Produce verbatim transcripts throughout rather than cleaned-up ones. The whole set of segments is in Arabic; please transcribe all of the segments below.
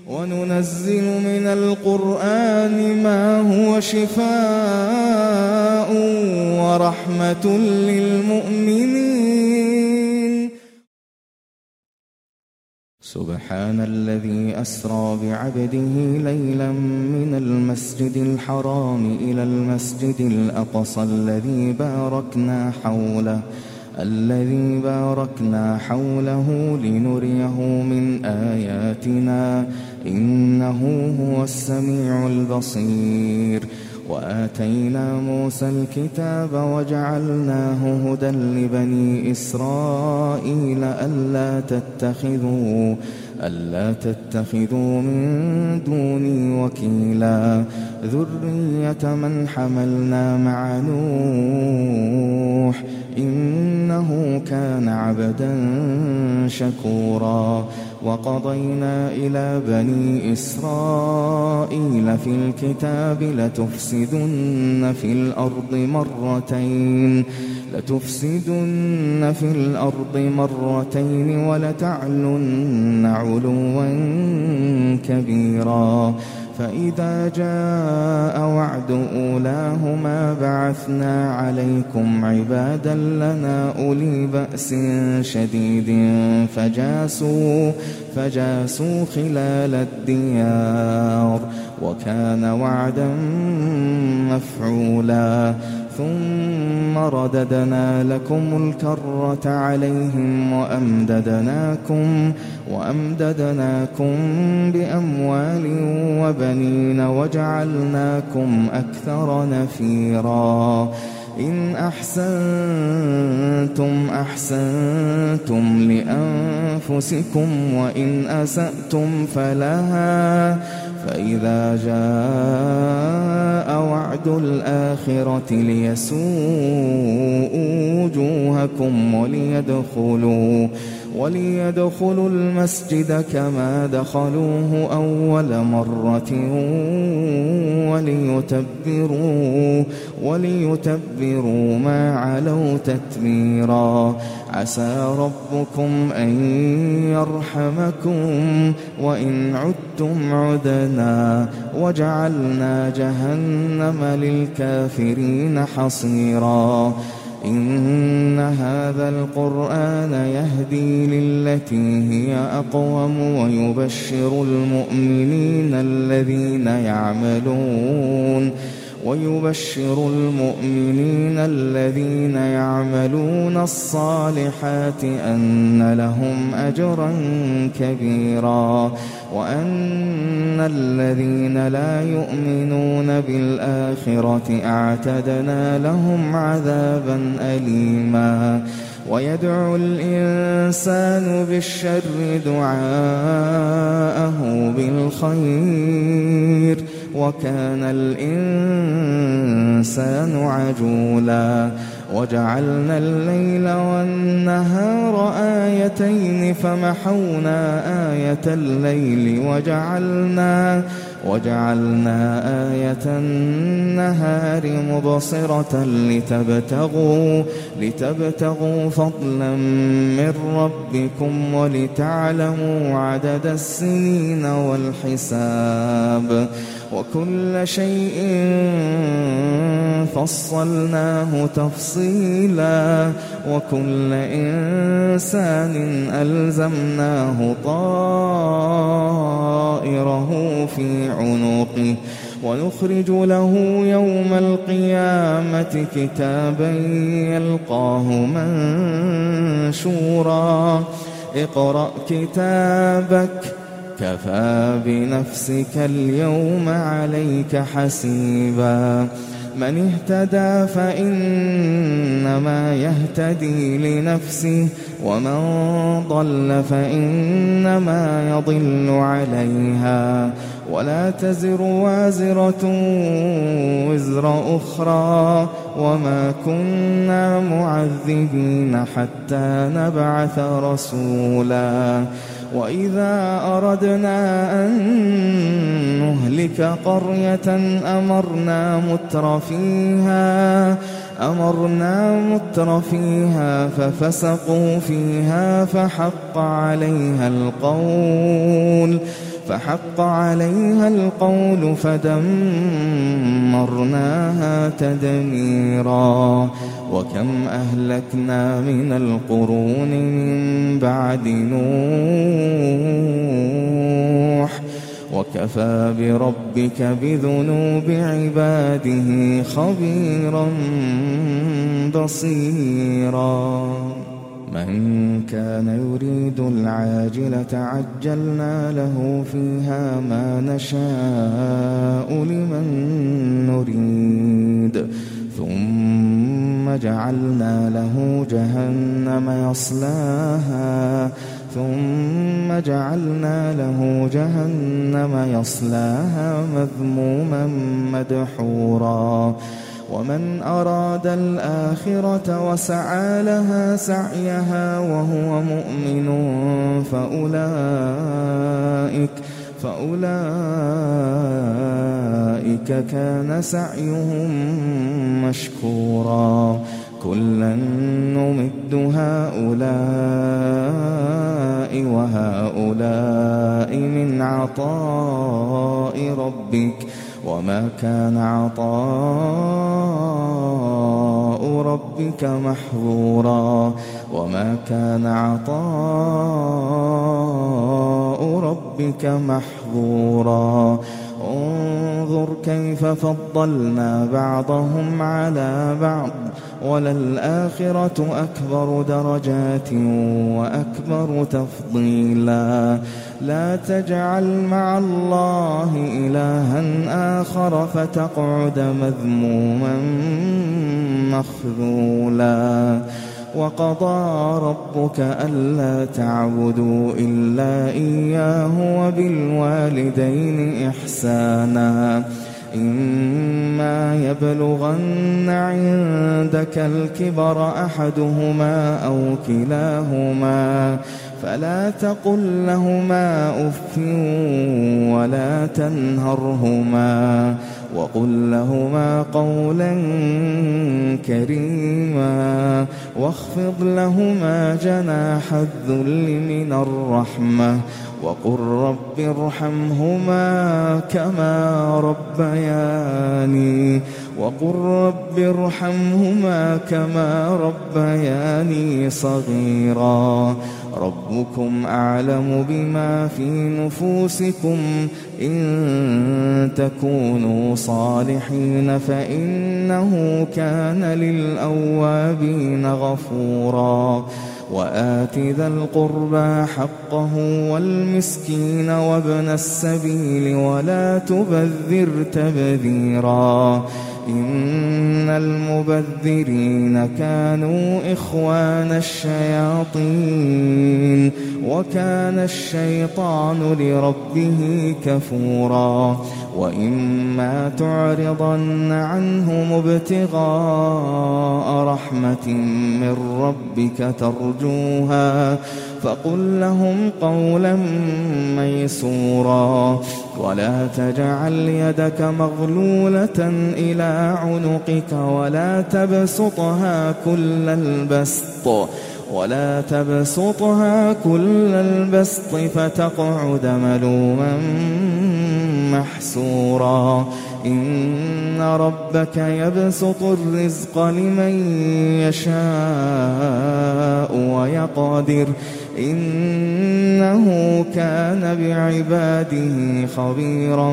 وننزل من القرآن ما هو شفاء ورحمة للمؤمنين. سبحان الذي أسرى بعبده ليلا من المسجد الحرام إلى المسجد الأقصى الذي باركنا حوله الذي باركنا حوله لنريه من آياتنا إنه هو السميع البصير. وآتينا موسى الكتاب وجعلناه هدى لبني إسرائيل ألا تتخذوا ألا تتخذوا من دوني وكيلا ذرية من حملنا مع نوح إنه كان عبدا شكورا. وقضينا إلى بني إسرائيل في الكتاب لتفسدن في الأرض مرتين لتفسدن في الأرض مرتين ولتعلن علوا كبيرا. فإذا جاء وعد أولاهما بعثنا عليكم عبادا لنا أولي بأس شديد فجاسوا فجاسوا خلال الديار وكان وعدا مفعولا. ثم رددنا لكم الكرة عليهم وأمددناكم وأمددناكم بأموال وبنين وجعلناكم أكثر نفيرا. إن أحسنتم أحسنتم لأنفسكم وإن أسأتم فلها فإذا جاء وعد الآخرة ليسوءوا وجوهكم وليدخلوا وليدخلوا المسجد كما دخلوه أول مرة وليتبروا وليتبروا ما علوا تتبيرا. عسى ربكم أن يرحمكم وإن عدتم عدنا وجعلنا جهنم للكافرين حصيرا. إن هذا القرآن يهدي للتي هي أقوم ويبشر المؤمنين الذين يعملون ويبشر المؤمنين الذين يعملون الصالحات أن لهم أجرا كبيرا وأن الذين لا يؤمنون بالآخرة أعتدنا لهم عذابا أليما. ويدعو الإنسان بالشر دعاءه بالخير وكان الإنسان عجولا. وجعلنا الليل والنهار آيتين فمحونا آية الليل وجعلنا وجعلنا آية النهار مبصرة لتبتغوا لتبتغوا فضلا من ربكم ولتعلموا عدد السنين والحساب وكل شيء فصلناه تفصيلا. وكل إنسان ألزمناه طائره في عنقه ونخرج له يوم القيامة كتابا يلقاه منشورا. اقرأ كتابك كفى بنفسك اليوم عليك حسيبا. من اهتدى فإنما يهتدي لنفسه ومن ضل فإنما يضل عليها ولا تزر وازرة وزر أخرى وما كنا معذبين حتى نبعث رسولا. وإذا أردنا أن نهلك قرية أمرنا متر فيها أمرنا متر فيها ففسقوا فيها فحق عليها القول فحق عليها القول فدمرناها تدميرا وكم أهلكنا من القرون من بعد نوح وكفى بربك بذنوب عباده خبيرا بصيرا من كان يريد العاجلة عجلنا له فيها ما نشاء لمن نريد ثم جعلنا له جهنم يصلاها ثم جعلنا له جهنم يصلاها مذموما مدحورا ومن أراد الآخرة وسعى لها سعيها وهو مؤمن فأولئك فأولئك كان سعيهم مشكورا كلا نمد هؤلاء وهؤلاء من عطاء ربك وما كان عطاء ربك محظورا وما كان عطاء ربك محظورا انظر كيف فضلنا بعضهم على بعض وللآخرة أكبر درجات وأكبر تفضيلا لا تجعل مع الله إلها آخر فتقعد مذموما مخذولا وقضى ربك ألا تعبدوا إلا إياه وبالوالدين إحسانا إما يبلغن عندك الكبر أحدهما أو كلاهما فلا تقل لهما أف ولا تنهرهما وقل لهما قولا كريما واخفض لهما جناح الذل من الرحمة وقل رب ارحمهما كما ربياني وقل رب ارحمهما كما ربياني صغيرا ربكم أعلم بما في نفوسكم إن تكونوا صالحين فإنه كان للأوابين غفورا وآت ذا القربى حقه والمسكين وابن السبيل ولا تبذر تبذيرا إن المبذرين كانوا إخوان الشياطين وكان الشيطان لربه كفورا وإما تعرضن عنهم ابتغاء رحمة من ربك ترجوها فقل لهم قولا ميسورا ولا تجعل يدك مغلولة إلى عنقك ولا تبسطها كل البسط ولا تبسطها كل البسط فتقعد ملوما محسورا إن ربك يبسط الرزق لمن يشاء ويقدر إنه كان بعباده خبيرا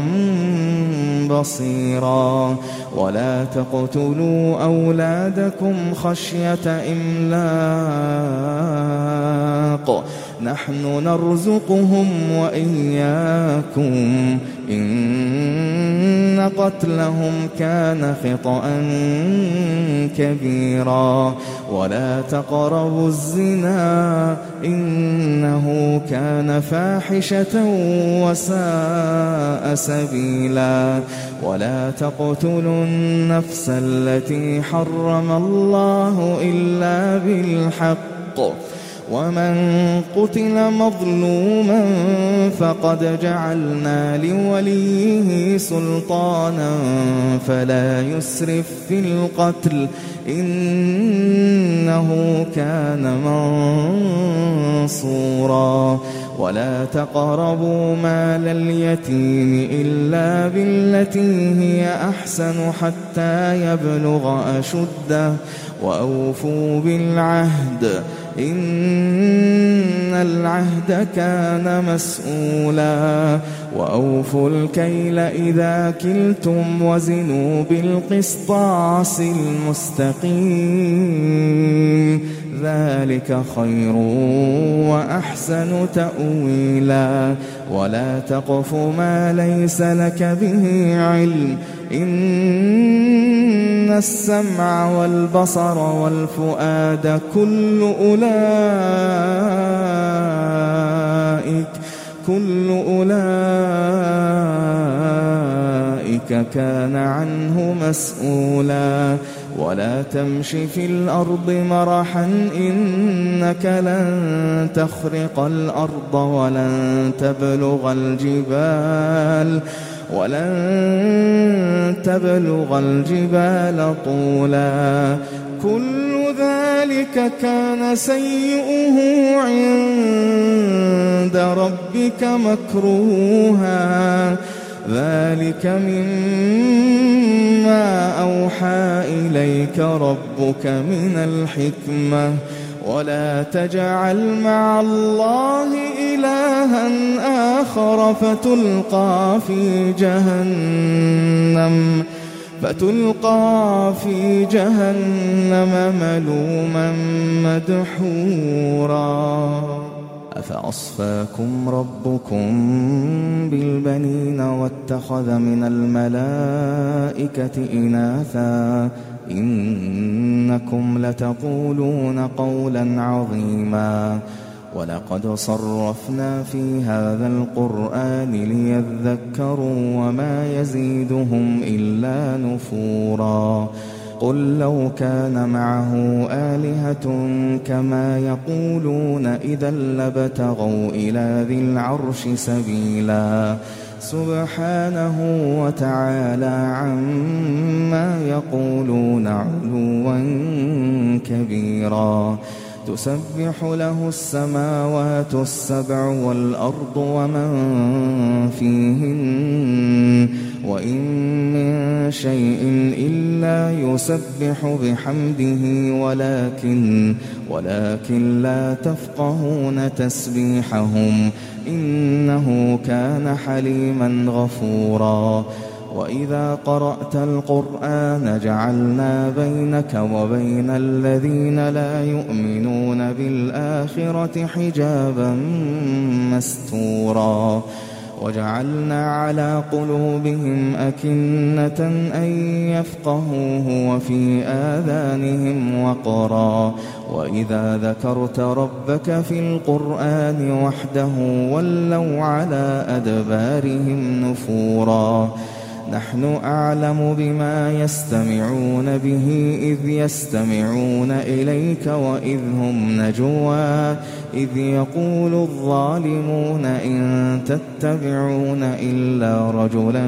بصيرا ولا تقتلوا أولادكم خشية إملاق نحن نرزقهم وإياكم إن قتلهم كان خطأ كبيرا ولا تقربوا الزنا إنه كان فاحشة وساء سبيلا ولا تقتلوا النفس التي حرم الله إلا بالحق ومن قتل مظلوما فقد جعلنا لوليه سلطانا فلا يسرف في القتل إنه كان منصورا ولا تقربوا مال اليتيم إلا بالتي هي أحسن حتى يبلغ أشده وأوفوا بالعهد إن العهد كان مسؤولا وأوفوا الكيل إذا كلتم وزنوا بالقسطاس المستقيم ذلك خير وأحسن تأويلا ولا تقف ما ليس لك به علم إن السمع والبصر والفؤاد كل أولئك كل أولئك كان عنه مسؤولا ولا تمش في الأرض مرحا إنك لن تخرق الأرض ولن تبلغ الجبال ولن تبلغ الجبال طولا كل ذلك كان سيئه عند ربك مكروها ذلك مما أوحى إليك ربك من الحكمة ولا تجعل مع الله إلها آخر فتلقى في جهنم فتلقى في جهنم ملوما مدحورا أفأصفاكم ربكم بالبنين واتخذ من الملائكة إناثا إنكم لتقولون قولا عظيما ولقد صرفنا في هذا القرآن ليذكروا وما يزيدهم إلا نفورا قل لو كان معه آلهة كما يقولون إذا لابتغوا إلى ذي العرش سبيلا سبحانه وتعالى عما يقولون علوا كبيرا تسبح له السماوات السبع والأرض ومن فيهن وإن من شيء إلا يسبح بحمده ولكن ولكن لا تفقهون تسبيحهم إنه كان حليما غفورا وإذا قرأت القرآن جعلنا بينك وبين الذين لا يؤمنون بالآخرة حجابا مستورا وجعلنا على قلوبهم أكنة أن يفقهوه وفي آذانهم وقرا وإذا ذكرت ربك في القرآن وحده ولوا على أدبارهم نفورا نحن أعلم بما يستمعون به إذ يستمعون إليك وإذ هم نجوى إذ يقول الظالمون إن تتبعون إلا رجلا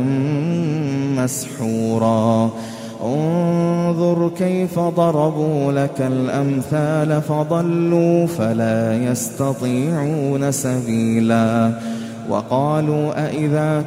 مسحورا انظر كيف ضربوا لك الأمثال فضلوا فلا يستطيعون سبيلا وقالوا أإذا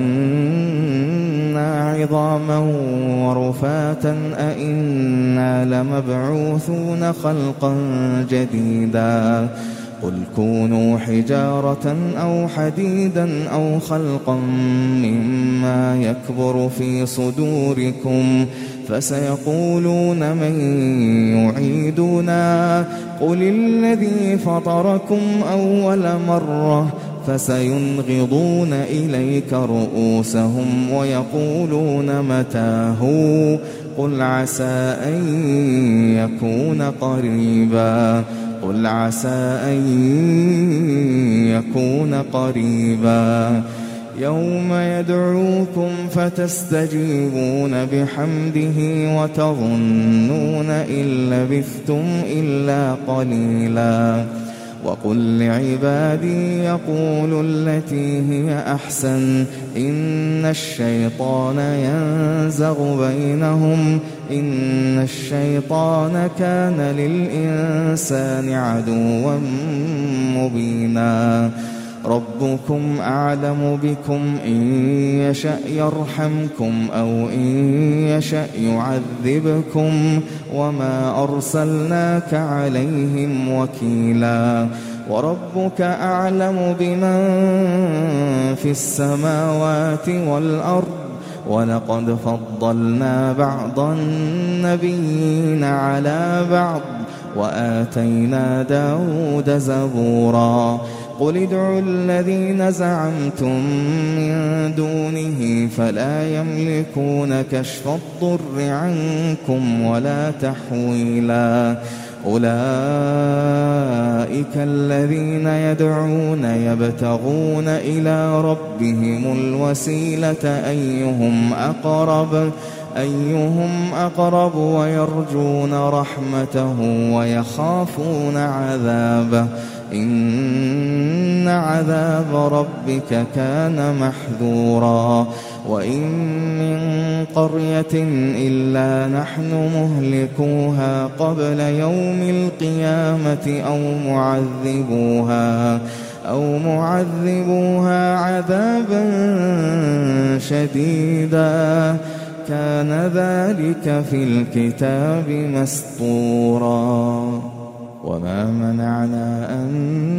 كنا عظاما ورفاتا أإنا لمبعوثون خلقا جديدا قل كونوا حجارة أو حديدا أو خلقا مما يكبر في صدوركم فسيقولون من يعيدنا قل الذي فطركم أول مرة فسينغضون إليك رؤوسهم ويقولون متى هو قل عسى أن يكون قريبا قل عسى أن يكون قريبا يوم يدعوكم فتستجيبون بحمده وتظنون إن لبثتم إلا قليلا وقل لعبادي يقولوا التي هي أحسن إن الشيطان ينزغ بينهم إن الشيطان كان للإنسان عدوا مبينا ربكم أعلم بكم إن يشأ يرحمكم أو إن يشأ يعذبكم وما أرسلناك عليهم وكيلا وربك أعلم بمن في السماوات والأرض ولقد فضلنا بعض النبيين على بعض وآتينا داود زبورا قل ادعوا الذين زعمتم من دونه فلا يملكون كشف الضر عنكم ولا تحويلا أولئك الذين يدعون يبتغون إلى ربهم الوسيلة أيهم أقرب أيهم أقرب ويرجون رحمته ويخافون عذابه إن عذاب ربك كان محذورا وإن من قرية إلا نحن مهلكوها قبل يوم القيامة أو معذبوها أو معذبوها عذابا شديدا كان ذلك في الكتاب مسطورا وما منعنا أن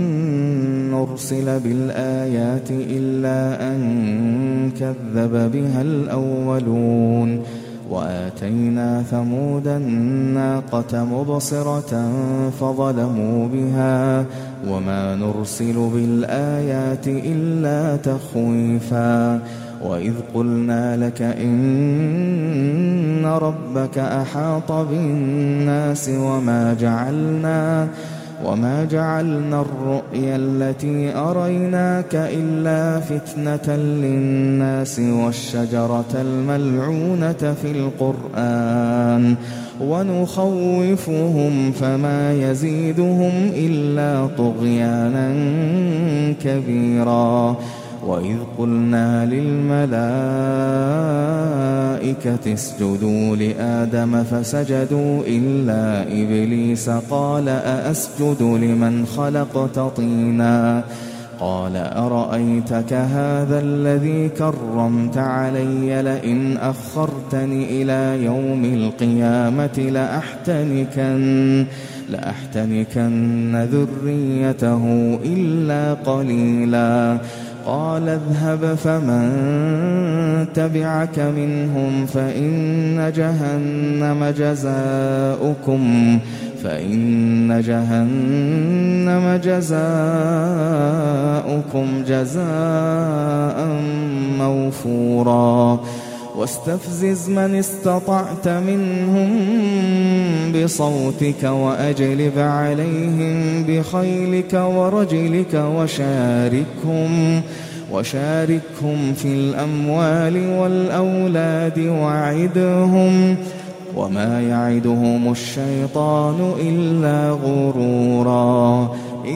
نرسل بالآيات إلا أن كذب بها الأولون وآتينا ثمود الناقة مبصرة فظلموا بها وما نرسل بالآيات إلا تخويفا وإذ قلنا لك إن ربك أحاط بالناس وما جعلنا وما جعلنا الرؤيا التي أريناك إلا فتنة للناس والشجرة الملعونة في القرآن ونخوفهم فما يزيدهم إلا طغيانا كبيرا وإذ قلنا للملائكة اسجدوا لآدم فسجدوا إلا إبليس قال أأسجد لمن خلقت طينا قال أرأيتك هذا الذي كرمت علي لئن أخرتني إلى يوم القيامة لأحتنكن لأحتنكن ذريته إلا قليلا قال اذهب فمن تبعك منهم فإن جهنم جزاؤكم فإن جهنم جزاؤكم جزاء موفورا واستفزز من استطعت منهم بصوتك وأجلب عليهم بخيلك ورجلك وشاركهم وشاركهم في الأموال والأولاد وعدهم وما يعدهم الشيطان إلا غرورا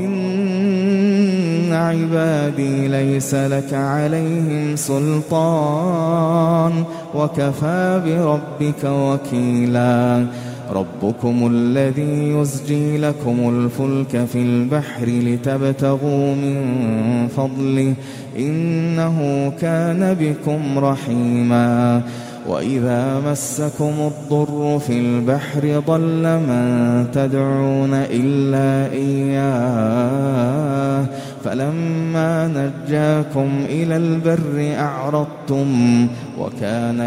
إن عبادي ليس لك عليهم سلطان وكفى بربك وكيلا ربكم الذي يزجي لكم الفلك في البحر لتبتغوا من فضله إنه كان بكم رحيما وإذا مسكم الضر في البحر ضل من تدعون إلا إياه فلما نجاكم إلى البر أعرضتم وكان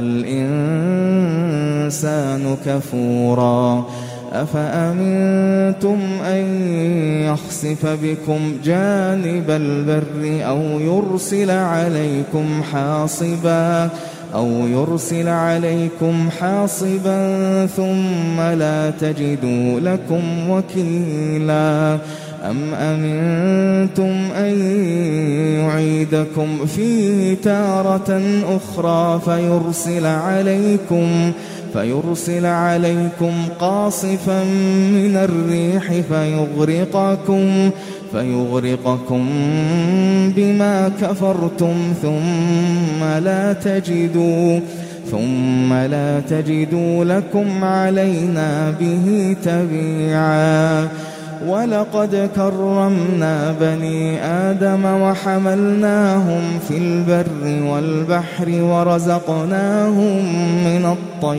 الإنسان كفورا أفأمنتم أن يخسف بكم جانب البر أو يرسل عليكم حاصبا أو يرسل عليكم حاصبا ثم لا تجدوا لكم وكيلا أم أمنتم أن يعيدكم فيه تارة أخرى فيرسل عليكم فيرسل عليكم قاصفا من الريح فيغرقكم فيغرقكم بما كفرتم ثم لا تجدوا ثم لا تجدوا لكم علينا به تبيعا. ولقد كرمنا بني آدم وحملناهم في البر والبحر ورزقناهم من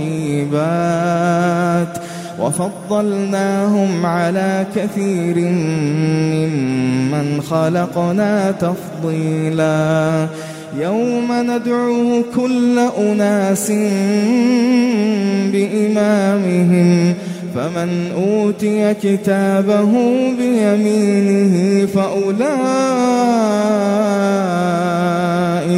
الطيبات وفضلناهم على كثير ممن خلقنا تفضيلا. يوم ندعو كل أناس بإمامهم فمن أوتي كتابه بيمينه فأولئك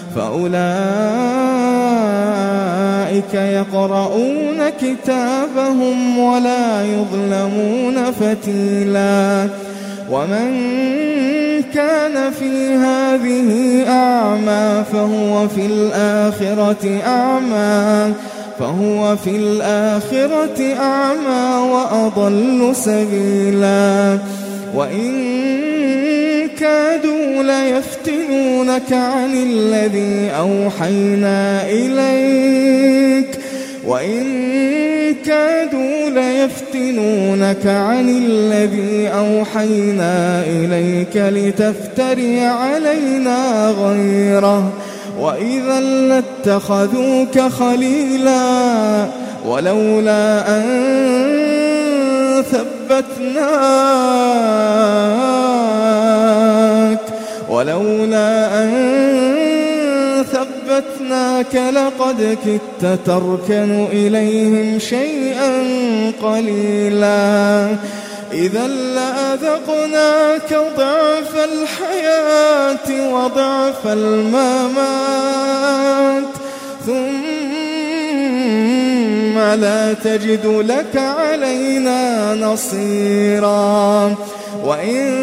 فأولئك يقرؤون كتابهم ولا يظلمون فتيلا. ومن كان في هذه أعمى فهو في الآخرة أعمى فهو في الآخرة أعمى وأضل سبيلا. وإن كادوا ليفتنونك عن الذي أوحينا إليك وإن كادوا ليفتنونك عن الذي أوحينا إليك لتفتري علينا غيره وإذا لاتخذوك خليلا. ولولا أن ثبتناك ولولا أن ثبتناك لقد كدت تركن إليهم شيئا قليلا. إذا لأذقناك ضعف الحياة وضعف الممات ثم لا تجد لك علينا نصيرا. وإن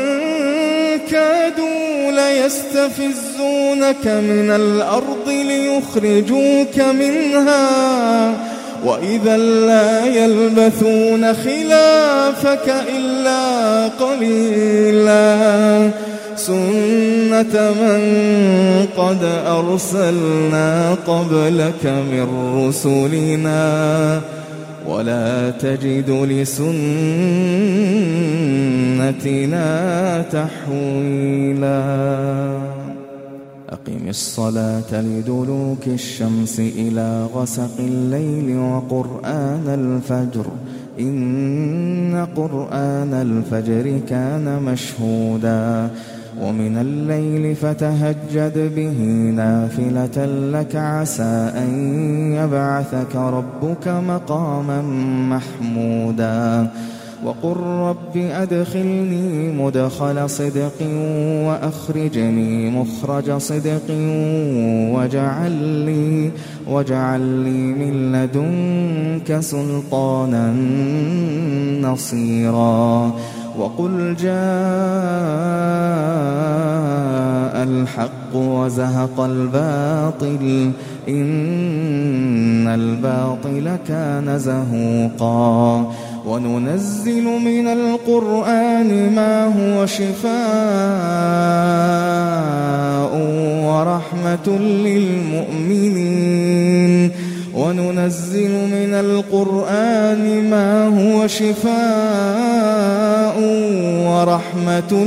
كادوا ليستفزونك من الأرض ليخرجوك منها وإذا لا يلبثون خلافك إلا قليلا. سنة من قد أرسلنا قبلك من رسلنا ولا تجد لسنتنا تحويلا. أقم الصلاة لدلوك الشمس إلى غسق الليل وقرآن الفجر إن قرآن الفجر كان مشهودا. ومن الليل فتهجد به نافلة لك عسى أن يبعثك ربك مقاما محمودا. وقل رب أدخلني مدخل صدق وأخرجني مخرج صدق واجعل لي, واجعل لي من لدنك سلطانا نصيرا. وقل جاء الحق وزهق الباطل إن الباطل كان زهوقا. وننزل من القرآن ما هو شفاء ورحمة للمؤمنين وننزل من القرآن ما هو شفاء ورحمة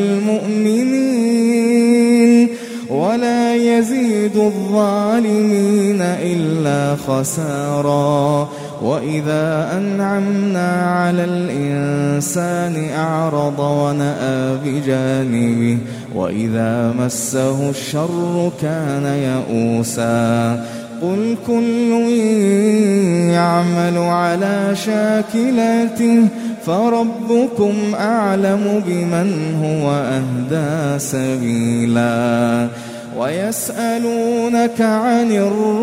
للمؤمنين ولا يزيد الظالمين إلا خسارا. وإذا أنعمنا على الإنسان أعرض ونأى بجانبه وإذا مسه الشر كان يئوسا. قل كل يعمل على شاكلته فربكم أعلم بمن هو أهدى سبيلا. ويسألونك عن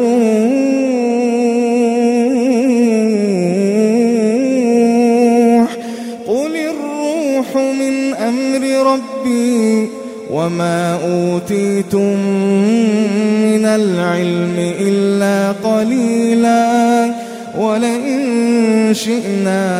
الروح قل الروح من أمر ربي وما أوتيتم من العلم إلا قليلا. ولئن شئنا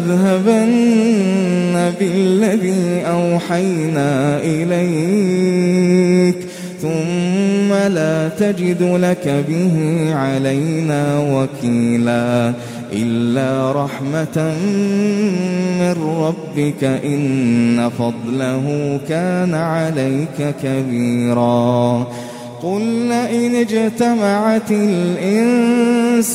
لنذهبن بالذي أوحينا إليك ثم لا تجد لك به علينا وكيلا إلا رحمة من ربك إن فضله كان عليك كبيرا. قل لئن اجتمعت الإنس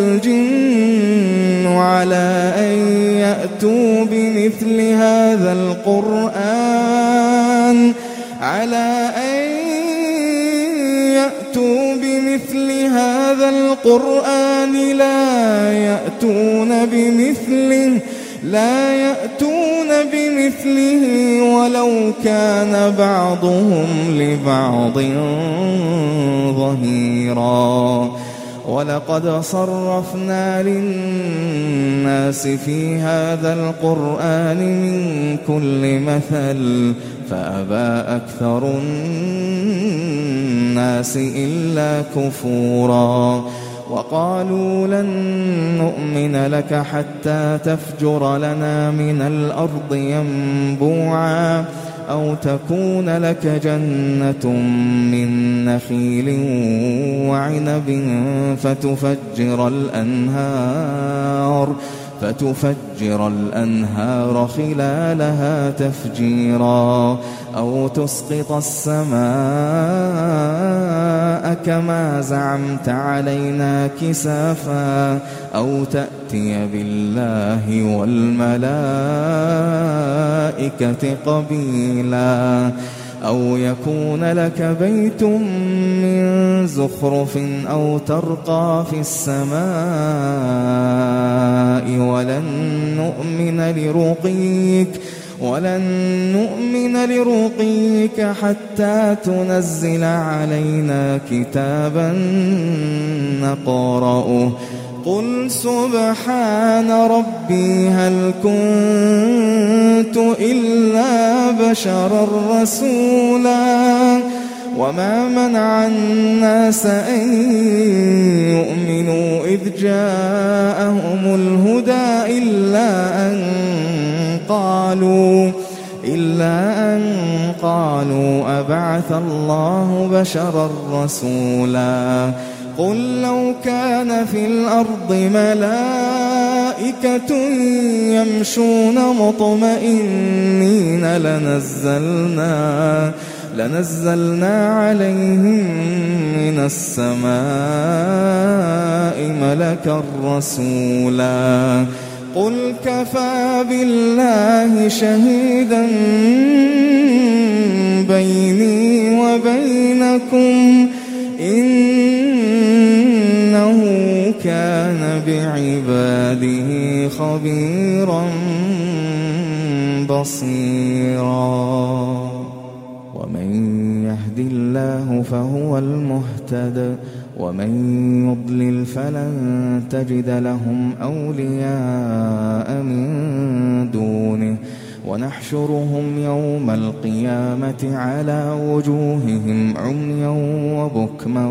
والجن على أن يأتوا بمثل هذا القرآن على أن يأتوا بمثل هذا القرآن لا يأتون بمثله لا يأتون بمثله ولو كان بعضهم لبعض ظهيرا. ولقد صرفنا للناس في هذا القرآن من كل مثل فأبى أكثر الناس إلا كفورا. وقالوا لن نؤمن لك حتى تفجر لنا من الأرض ينبوعا أو تكون لك جنة من نخيل وعنب فتفجر الأنهار فتفجر الأنهار خلالها تفجيرا أو تسقط السماء كما زعمت علينا كسافا أو تأتي بالله والملائكة قبيلا أو يكون لك بيت من زخرف أو ترقى في السماء ولن نؤمن لرقيك ولن نؤمن لرقيك حتى تنزل علينا كتابا نقرأه. قل سبحان ربي هل كنت إلا بشرا رسولا وما منع الناس أن يؤمنوا إذ جاءهم الهدى إلا أن قالوا إلا أن قالوا أبعث الله بشرا رسولا. قل لو كان في الأرض ملائكة يمشون مطمئنين لنزلنا لنزلنا عليهم من السماء ملكا رسولا. قل كفى بالله شهيدا بيني وبينكم إنه كان بعباده خبيرا بصيرا. ومن يهد الله فهو المهتد ومن يضلل فلن تجد لهم أولياء من دونه ونحشرهم يوم القيامة على وجوههم عميا وبكما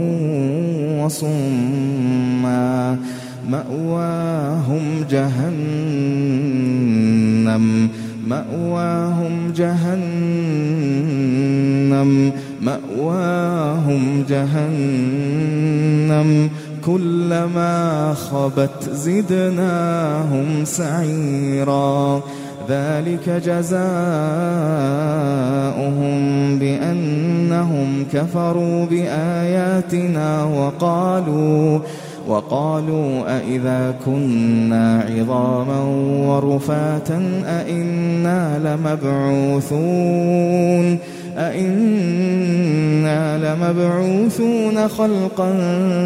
وصما مأواهم جهنم مأواهم جهنم مأواهم جهنم كلما خبت زدناهم سعيرا. ذلك جزاؤهم بأنهم كفروا بآياتنا وقالوا وقالوا أئذا كنا عظاما ورفاتا أئنا لمبعوثون أئنا لمبعوثون خلقا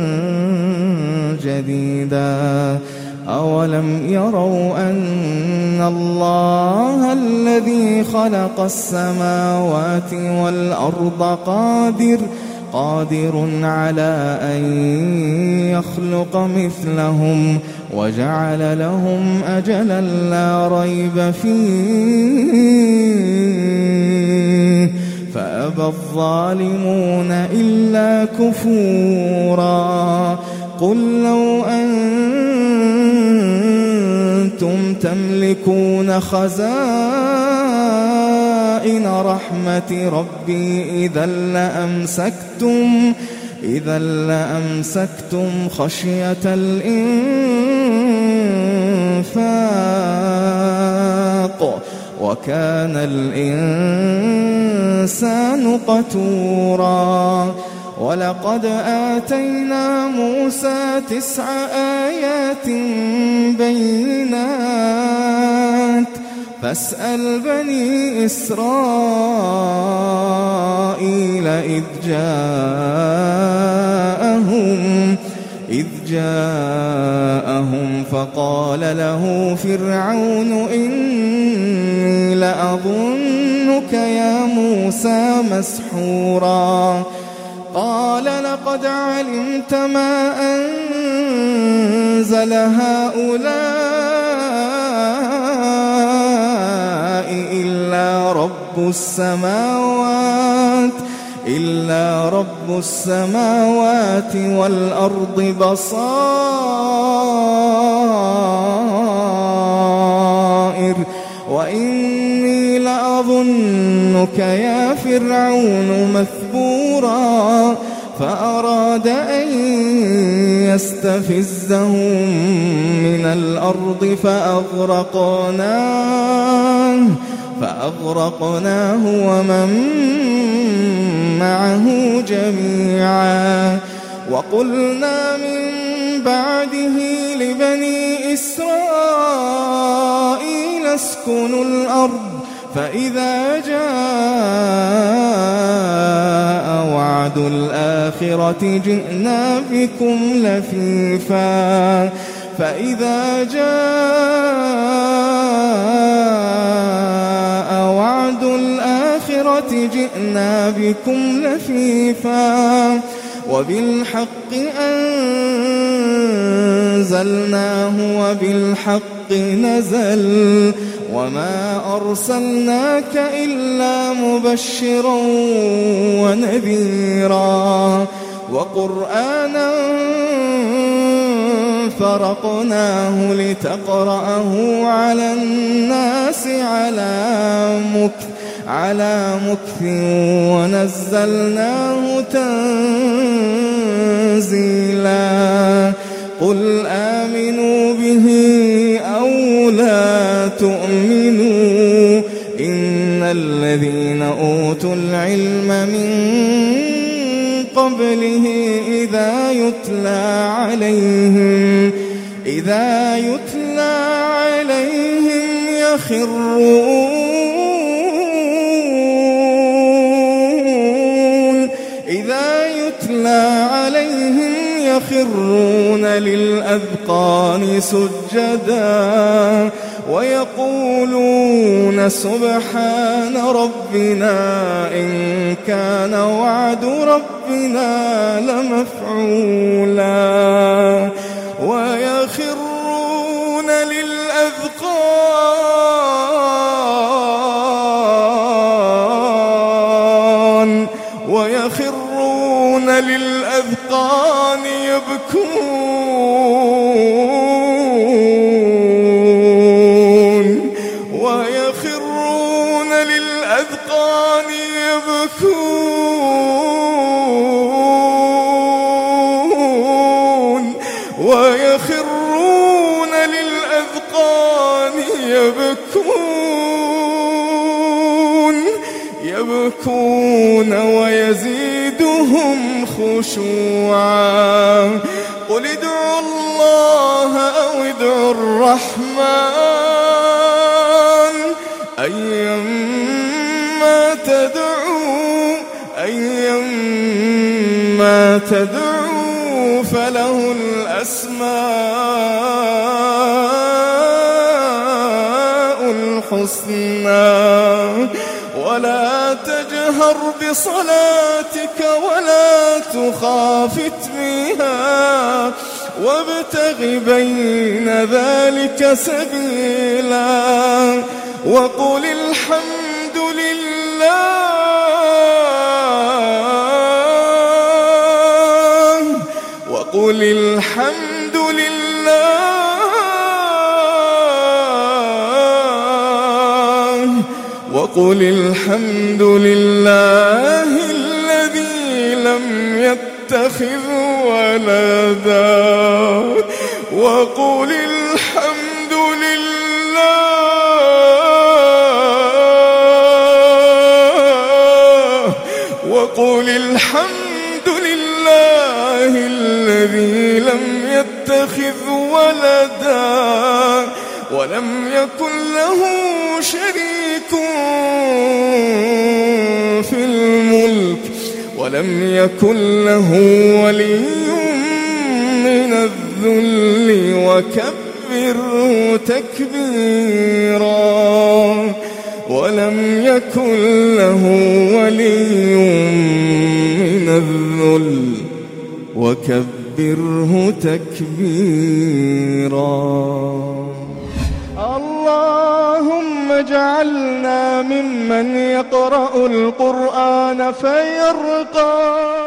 جديدا. أولم يروا أن الله الذي خلق السماوات والأرض قادر قادر على أن يخلق مثلهم وجعل لهم أجلا لا ريب فيه فأبى الظالمون إلا كفورا. قل لو أن تملكون خزائن رحمة ربي إذا لأمسكتم إذا لأمسكتم خشية الإنفاق وكان الإنسان قتورا. ولقد آتينا موسى تسع آيات بينات فاسأل بني إسرائيل إذ جاءهم إذ جاءهم فقال له فرعون إني لأظنك يا موسى مسحورا. قال لقد علمت ما أنزل هؤلاء إلا رب السماوات إلا رب السماوات والأرض بصائر وإني لأظنك يا فرعون مثبورا. فأراد أن يستفزهم من الأرض فأغرقناه فأغرقناه ومن معه جميعا. وقلنا من بعده لبني إسرائيل اسكنوا الأرض فإذا جاء وعد الآخرة جئنا بكم لفيفا فإذا جاء وعد الآخرة جئنا بكم لفيفا وبالحق أنزلناه وبالحق نزل وما أرسلناك إلا مبشرا ونذيرا. وقرآنا فرقناه لتقرأه على الناس على مكث على مكث ونزلناه تنزيلا. قل آمنوا به أو لا تؤمنوا إن الذين أوتوا العلم من قبله إذا يتلى عليهم إذا يتلى عليهم يخرون إذا يتلى عليهم يخرون للأذقان سجدا ويقولون سبحان ربنا إن كان وعد ربنا لمفعولا. ويخرون للأذقان ويخرون للأذقان يبكون ويخرون للأذقان يبكون ويخرون للأذقان يبكون يبكون ويزيدهم خشوعا. قل ادعوا الله أو ادعوا الرحمن أيما تدعوا أيما تدعوا فله الأسماء الحسنى. ولا تجهر بصلاتك ولا تخافت بها وابتغ بين ذلك سبيلا. وقل الحمد لله وقل الحمد لله وقل الحمد لله الذي لم يتخذ ولدا وقل الحمد لله وقل الحمد لله الذي لم يتخذ ولدا ولم يكن له شريك في الملك ولم يكن له ولي من الذل وكبره تكبيرا ولم يكن له ولي من الذل وكبره تكبيرا. اللهم اجعلنا ممن يقرأ القرآن فيرقى